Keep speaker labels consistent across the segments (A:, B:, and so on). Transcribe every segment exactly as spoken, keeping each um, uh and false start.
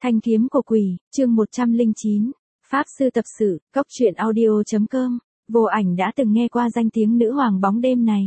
A: Thanh kiếm của quỷ, chương một trăm lẻ chín, Pháp sư tập sự, cốc truyện audio.com, Vô Ảnh đã từng nghe qua danh tiếng nữ hoàng bóng đêm này.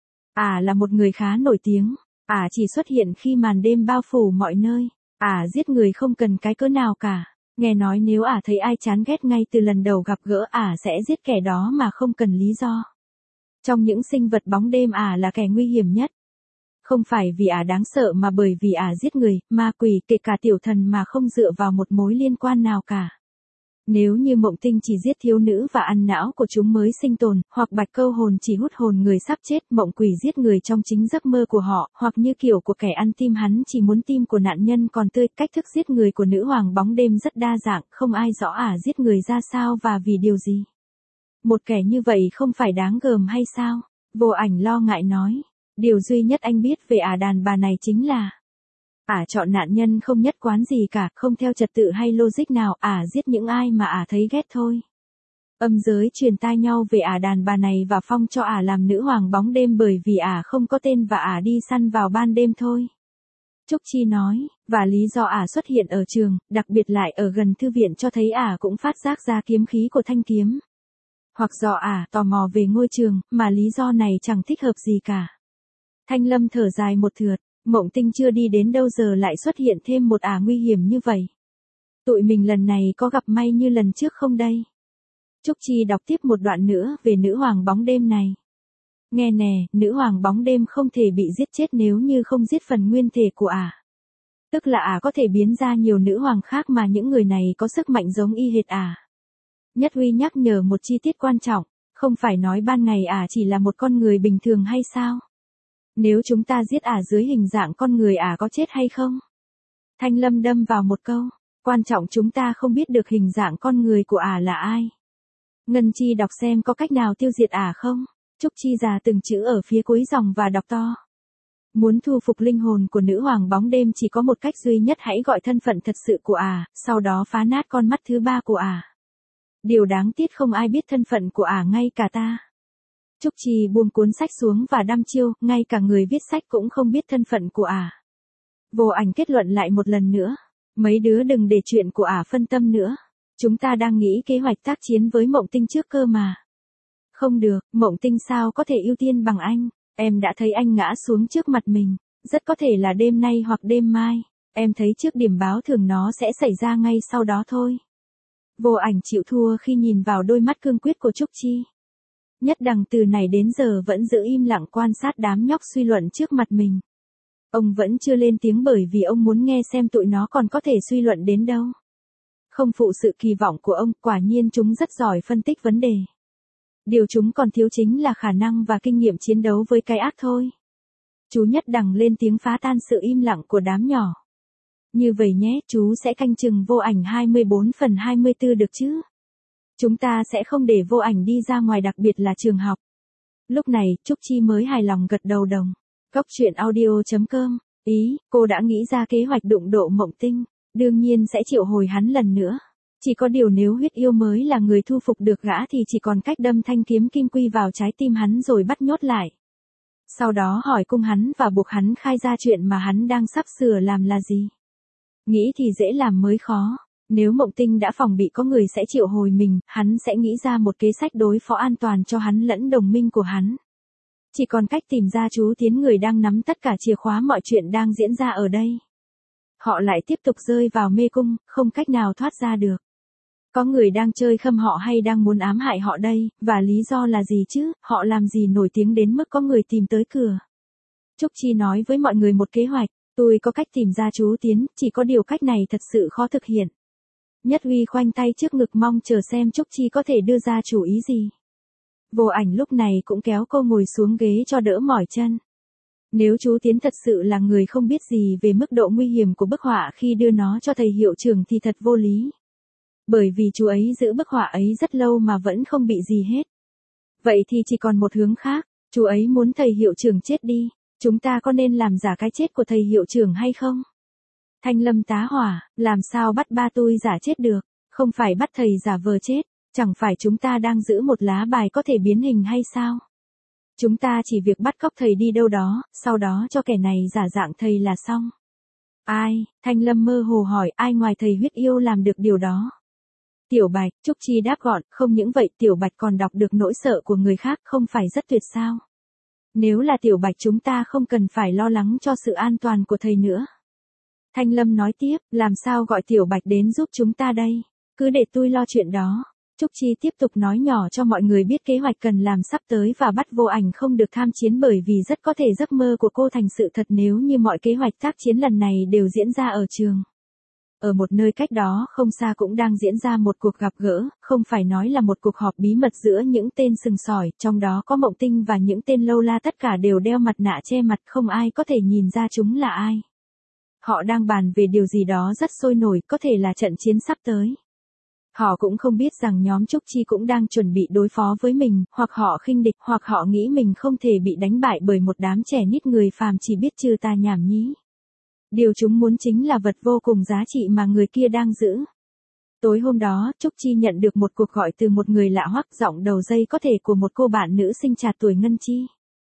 A: Ả à là một người khá nổi tiếng, Ả à chỉ xuất hiện khi màn đêm bao phủ mọi nơi, Ả à giết người không cần cái cớ nào cả. Nghe nói nếu Ả à thấy ai chán ghét ngay từ lần đầu gặp gỡ Ả à sẽ giết kẻ đó mà không cần lý do. Trong những sinh vật bóng đêm Ả à là kẻ nguy hiểm nhất. Không phải vì Ả à đáng sợ mà bởi vì Ả à giết người, ma quỷ, kể cả tiểu thần mà không dựa vào một mối liên quan nào cả. Nếu như Mộng Tinh chỉ giết thiếu nữ và ăn não của chúng mới sinh tồn, hoặc Bạch Câu Hồn chỉ hút hồn người sắp chết, Mộng Quỷ giết người trong chính giấc mơ của họ, hoặc như kiểu của kẻ ăn tim hắn chỉ muốn tim của nạn nhân còn tươi, cách thức giết người của nữ hoàng bóng đêm rất đa dạng, không ai rõ Ả à giết người ra sao và vì điều gì. Một kẻ như vậy không phải đáng gờm hay sao? Vô Ảnh lo ngại nói. Điều duy nhất anh biết về Ả à đàn bà này chính là Ả à chọn nạn nhân không nhất quán gì cả, không theo trật tự hay logic nào, Ả à giết những ai mà Ả à thấy ghét thôi. Âm giới truyền tai nhau về Ả à đàn bà này và phong cho Ả à làm nữ hoàng bóng đêm bởi vì Ả à không có tên và Ả à đi săn vào ban đêm thôi. Trúc Chi nói, và lý do Ả à xuất hiện ở trường, đặc biệt lại ở gần thư viện cho thấy Ả à cũng phát giác ra kiếm khí của thanh kiếm. Hoặc do Ả à tò mò về ngôi trường, mà lý do này chẳng thích hợp gì cả. Thanh Lâm thở dài một thượt, Mộng Tinh chưa đi đến đâu giờ lại xuất hiện thêm một Ả à nguy hiểm như vậy. Tụi mình lần này có gặp may như lần trước không đây? Trúc Chi đọc tiếp một đoạn nữa về nữ hoàng bóng đêm này. Nghe nè, nữ hoàng bóng đêm không thể bị giết chết nếu như không giết phần nguyên thể của Ả. À. Tức là Ả à có thể biến ra nhiều nữ hoàng khác mà những người này có sức mạnh giống y hệt Ả. À. Nhất Huy nhắc nhở một chi tiết quan trọng, không phải nói ban ngày Ả à chỉ là một con người bình thường hay sao? Nếu chúng ta giết Ả à dưới hình dạng con người Ả à có chết hay không? Thanh Lâm đâm vào một câu, quan trọng chúng ta không biết được hình dạng con người của Ả à là ai. Ngân Chi đọc xem có cách nào tiêu diệt Ả à không? Trúc Chi già từng chữ ở phía cuối dòng và đọc to. Muốn thu phục linh hồn của nữ hoàng bóng đêm chỉ có một cách duy nhất, hãy gọi thân phận thật sự của Ả à, sau đó phá nát con mắt thứ ba của Ả à. Điều đáng tiếc không ai biết thân phận của Ả à ngay cả ta. Trúc Chi buông cuốn sách xuống và đăm chiêu, ngay cả người viết sách cũng không biết thân phận của Ả. À. Vô Ảnh kết luận lại một lần nữa. Mấy đứa đừng để chuyện của Ả à phân tâm nữa. Chúng ta đang nghĩ kế hoạch tác chiến với Mộng Tinh trước cơ mà. Không được, Mộng Tinh sao có thể ưu tiên bằng anh. Em đã thấy anh ngã xuống trước mặt mình. Rất có thể là đêm nay hoặc đêm mai. Em thấy trước điểm báo thường nó sẽ xảy ra ngay sau đó thôi. Vô Ảnh chịu thua khi nhìn vào đôi mắt cương quyết của Trúc Chi. Nhất Đằng từ này đến giờ vẫn giữ im lặng quan sát đám nhóc suy luận trước mặt mình. Ông vẫn chưa lên tiếng bởi vì ông muốn nghe xem tụi nó còn có thể suy luận đến đâu. Không phụ sự kỳ vọng của ông, quả nhiên chúng rất giỏi phân tích vấn đề. Điều chúng còn thiếu chính là khả năng và kinh nghiệm chiến đấu với cái ác thôi. Chú Nhất Đằng lên tiếng phá tan sự im lặng của đám nhỏ. Như vậy nhé, chú sẽ canh chừng Vô Ảnh hai mươi bốn phần hai mươi tư được chứ? Chúng ta sẽ không để Vô Ảnh đi ra ngoài, đặc biệt là trường học. Lúc này, Trúc Chi mới hài lòng gật đầu đồng. Cốc truyện audio.com, ý, cô đã nghĩ ra kế hoạch đụng độ Mộng Tinh, đương nhiên sẽ triệu hồi hắn lần nữa. Chỉ có điều nếu huyết yêu mới là người thu phục được gã thì chỉ còn cách đâm thanh kiếm kim quy vào trái tim hắn rồi bắt nhốt lại. Sau đó hỏi cung hắn và buộc hắn khai ra chuyện mà hắn đang sắp sửa làm là gì. Nghĩ thì dễ làm mới khó. Nếu Mộng Tinh đã phòng bị có người sẽ triệu hồi mình, hắn sẽ nghĩ ra một kế sách đối phó an toàn cho hắn lẫn đồng minh của hắn. Chỉ còn cách tìm ra chú Tiến, người đang nắm tất cả chìa khóa mọi chuyện đang diễn ra ở đây. Họ lại tiếp tục rơi vào mê cung, không cách nào thoát ra được. Có người đang chơi khăm họ hay đang muốn ám hại họ đây, và lý do là gì chứ, họ làm gì nổi tiếng đến mức có người tìm tới cửa. Trúc Chi nói với mọi người một kế hoạch, tôi có cách tìm ra chú Tiến, chỉ có điều cách này thật sự khó thực hiện. Nhất Huy khoanh tay trước ngực mong chờ xem Trúc Chi có thể đưa ra chủ ý gì. Vô Ảnh lúc này cũng kéo cô ngồi xuống ghế cho đỡ mỏi chân. Nếu chú Tiến thật sự là người không biết gì về mức độ nguy hiểm của bức họa khi đưa nó cho thầy hiệu trưởng thì thật vô lý. Bởi vì chú ấy giữ bức họa ấy rất lâu mà vẫn không bị gì hết. Vậy thì chỉ còn một hướng khác, chú ấy muốn thầy hiệu trưởng chết đi. Chúng ta có nên làm giả cái chết của thầy hiệu trưởng hay không? Thanh Lâm tá hỏa, làm sao bắt ba tôi giả chết được, không phải bắt thầy giả vờ chết, chẳng phải chúng ta đang giữ một lá bài có thể biến hình hay sao? Chúng ta chỉ việc bắt cóc thầy đi đâu đó, sau đó cho kẻ này giả dạng thầy là xong. Ai? Thanh Lâm mơ hồ hỏi, ai ngoài thầy huyết yêu làm được điều đó? Tiểu Bạch, Trúc Chi đáp gọn, không những vậy Tiểu Bạch còn đọc được nỗi sợ của người khác, không phải rất tuyệt sao? Nếu là Tiểu Bạch chúng ta không cần phải lo lắng cho sự an toàn của thầy nữa. Thanh Lâm nói tiếp, làm sao gọi Tiểu Bạch đến giúp chúng ta đây? Cứ để tôi lo chuyện đó. Trúc Chi tiếp tục nói nhỏ cho mọi người biết kế hoạch cần làm sắp tới và bắt Vô Ảnh không được tham chiến bởi vì rất có thể giấc mơ của cô thành sự thật nếu như mọi kế hoạch tác chiến lần này đều diễn ra ở trường. Ở một nơi cách đó không xa cũng đang diễn ra một cuộc gặp gỡ, không phải nói là một cuộc họp bí mật giữa những tên sừng sỏi, trong đó có Mộng Tinh và những tên lâu la tất cả đều đeo mặt nạ che mặt không ai có thể nhìn ra chúng là ai. Họ đang bàn về điều gì đó rất sôi nổi, có thể là trận chiến sắp tới. Họ cũng không biết rằng nhóm Trúc Chi cũng đang chuẩn bị đối phó với mình, hoặc họ khinh địch, hoặc họ nghĩ mình không thể bị đánh bại bởi một đám trẻ nít người phàm chỉ biết trừ tà nhảm nhí. Điều chúng muốn chính là vật vô cùng giá trị mà người kia đang giữ. Tối hôm đó, Trúc Chi nhận được một cuộc gọi từ một người lạ hoắc, giọng đầu dây có thể của một cô bạn nữ sinh trạc tuổi Ngân Chi.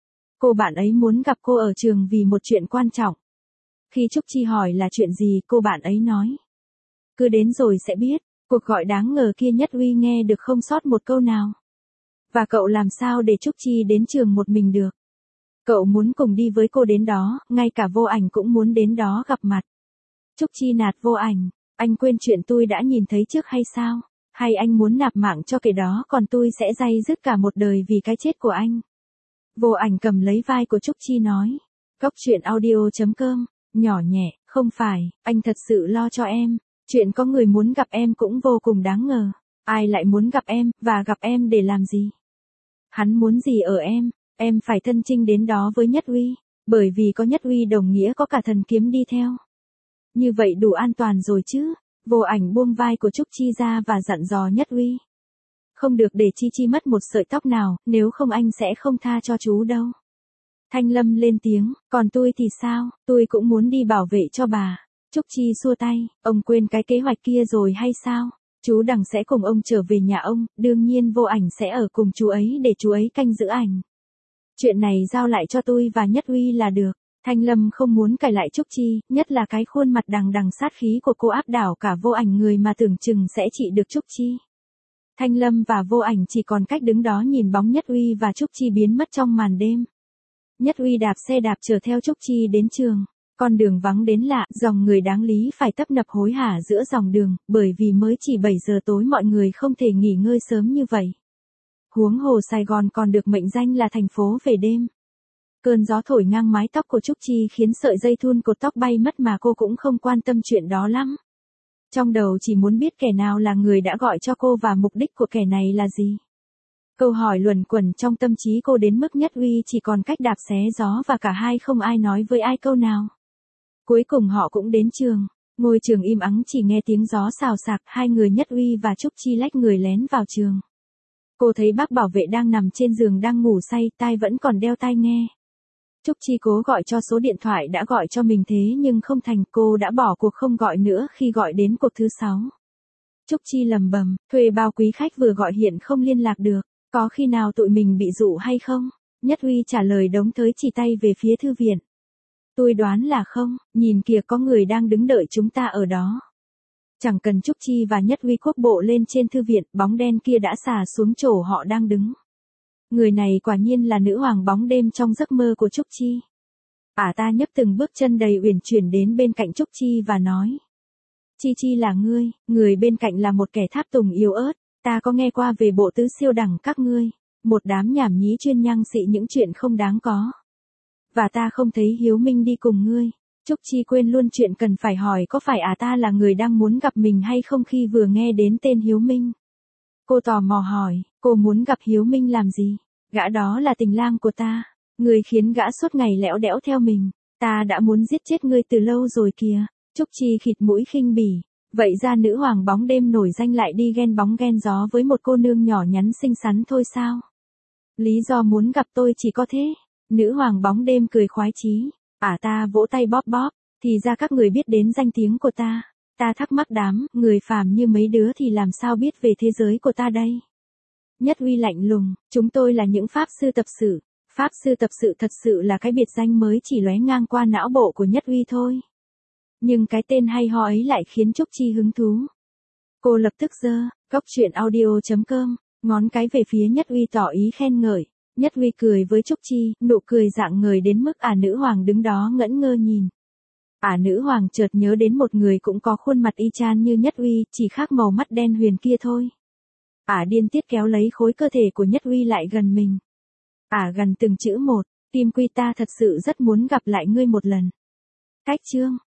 A: Cô bạn ấy muốn gặp cô ở trường vì một chuyện quan trọng. Khi Trúc Chi hỏi là chuyện gì, cô bạn ấy nói. Cứ đến rồi sẽ biết. Cuộc gọi đáng ngờ kia Nhất Uy nghe được không sót một câu nào. Và cậu làm sao để Trúc Chi đến trường một mình được? Cậu muốn cùng đi với cô đến đó, ngay cả Vô Ảnh cũng muốn đến đó gặp mặt. Trúc Chi nạt Vô Ảnh, anh quên chuyện tôi đã nhìn thấy trước hay sao? Hay anh muốn nạp mạng cho kẻ đó còn tôi sẽ day dứt cả một đời vì cái chết của anh? Vô Ảnh cầm lấy vai của Trúc Chi nói. Góc truyện audio chấm com, nhỏ nhẹ, không phải, anh thật sự lo cho em. Chuyện có người muốn gặp em cũng vô cùng đáng ngờ. Ai lại muốn gặp em, và gặp em để làm gì? Hắn muốn gì ở em? Em phải thân chinh đến đó với Nhất Uy, bởi vì có Nhất Uy đồng nghĩa có cả thần kiếm đi theo. Như vậy đủ an toàn rồi chứ? Vô Ảnh buông vai của Trúc Chi ra và dặn dò Nhất Uy. Không được để Chi Chi mất một sợi tóc nào, nếu không anh sẽ không tha cho chú đâu. Thanh Lâm lên tiếng, còn tôi thì sao, tôi cũng muốn đi bảo vệ cho bà. Trúc Chi xua tay, ông quên cái kế hoạch kia rồi hay sao? Chú Đằng sẽ cùng ông trở về nhà ông, đương nhiên Vô Ảnh sẽ ở cùng chú ấy để chú ấy canh giữ ảnh. Chuyện này giao lại cho tôi và Nhất Uy là được. Thanh Lâm không muốn cãi lại Trúc Chi, nhất là cái khuôn mặt đằng đằng sát khí của cô áp đảo cả Vô Ảnh người mà tưởng chừng sẽ trị được Trúc Chi. Thanh Lâm và Vô Ảnh chỉ còn cách đứng đó nhìn bóng Nhất Uy và Trúc Chi biến mất trong màn đêm. Nhất Uy đạp xe đạp chở theo Trúc Chi đến trường. Con đường vắng đến lạ, dòng người đáng lý phải tấp nập hối hả giữa dòng đường, bởi vì mới chỉ bảy giờ tối mọi người không thể nghỉ ngơi sớm như vậy. Huống hồ Sài Gòn còn được mệnh danh là thành phố về đêm. Cơn gió thổi ngang mái tóc của Trúc Chi khiến sợi dây thun cột tóc bay mất mà cô cũng không quan tâm chuyện đó lắm. Trong đầu chỉ muốn biết kẻ nào là người đã gọi cho cô và mục đích của kẻ này là gì. Câu hỏi luẩn quẩn trong tâm trí cô đến mức Nhất Uy chỉ còn cách đạp xé gió và cả hai không ai nói với ai câu nào. Cuối cùng họ cũng đến trường. Ngôi trường im ắng chỉ nghe tiếng gió xào xạc, hai người Nhất Uy và Trúc Chi lách người lén vào trường. Cô thấy bác bảo vệ đang nằm trên giường đang ngủ say, tai vẫn còn đeo tai nghe. Trúc Chi cố gọi cho số điện thoại đã gọi cho mình thế nhưng không thành, cô đã bỏ cuộc không gọi nữa khi gọi đến cuộc thứ sáu. Trúc Chi lầm bầm, thuê bao quý khách vừa gọi hiện không liên lạc được, có khi nào tụi mình bị dụ hay không? Nhất Uy trả lời đống tới chỉ tay về phía thư viện. Tôi đoán là không, nhìn kìa có người đang đứng đợi chúng ta ở đó. Chẳng cần Trúc Chi và Nhất Uy quốc bộ lên trên thư viện, bóng đen kia đã xà xuống chỗ họ đang đứng. Người này quả nhiên là nữ hoàng bóng đêm trong giấc mơ của Trúc Chi. Ả ta nhấp từng bước chân đầy uyển chuyển đến bên cạnh Trúc Chi và nói. Chi Chi là ngươi, người bên cạnh là một kẻ tháp tùng yếu ớt, ta có nghe qua về bộ tứ siêu đẳng các ngươi, một đám nhảm nhí chuyên nhăng xị những chuyện không đáng có. Và ta không thấy Hiếu Minh đi cùng ngươi. Trúc Chi quên luôn chuyện cần phải hỏi có phải à ta là người đang muốn gặp mình hay không khi vừa nghe đến tên Hiếu Minh. Cô tò mò hỏi, cô muốn gặp Hiếu Minh làm gì? Gã đó là tình lang của ta. Người khiến gã suốt ngày lẽo đẽo theo mình. Ta đã muốn giết chết ngươi từ lâu rồi kìa. Trúc Chi khịt mũi khinh bỉ. Vậy ra nữ hoàng bóng đêm nổi danh lại đi ghen bóng ghen gió với một cô nương nhỏ nhắn xinh xắn thôi sao? Lý do muốn gặp tôi chỉ có thế. Nữ hoàng bóng đêm cười khoái chí. Ả ta vỗ tay bóp bóp. Thì ra các người biết đến danh tiếng của ta. Ta thắc mắc đám, người phàm như mấy đứa thì làm sao biết về thế giới của ta đây? Nhất Uy lạnh lùng, chúng tôi là những pháp sư tập sự. Pháp sư tập sự thật sự là cái biệt danh mới chỉ lóe ngang qua não bộ của Nhất Uy thôi. Nhưng cái tên hay ho ấy lại khiến Trúc Chi hứng thú. Cô lập tức giơ, góc truyện audio chấm com, ngón cái về phía Nhất Uy tỏ ý khen ngợi. Nhất Uy cười với Trúc Chi, nụ cười rạng ngời đến mức ả nữ hoàng đứng đó ngẩn ngơ nhìn. Ả nữ hoàng chợt nhớ đến một người cũng có khuôn mặt y chang như Nhất Uy, chỉ khác màu mắt đen huyền kia thôi. Ả điên tiết kéo lấy khối cơ thể của Nhất Uy lại gần mình. Ả gần từng chữ một, Kim Quy ta thật sự rất muốn gặp lại ngươi một lần. Cách chương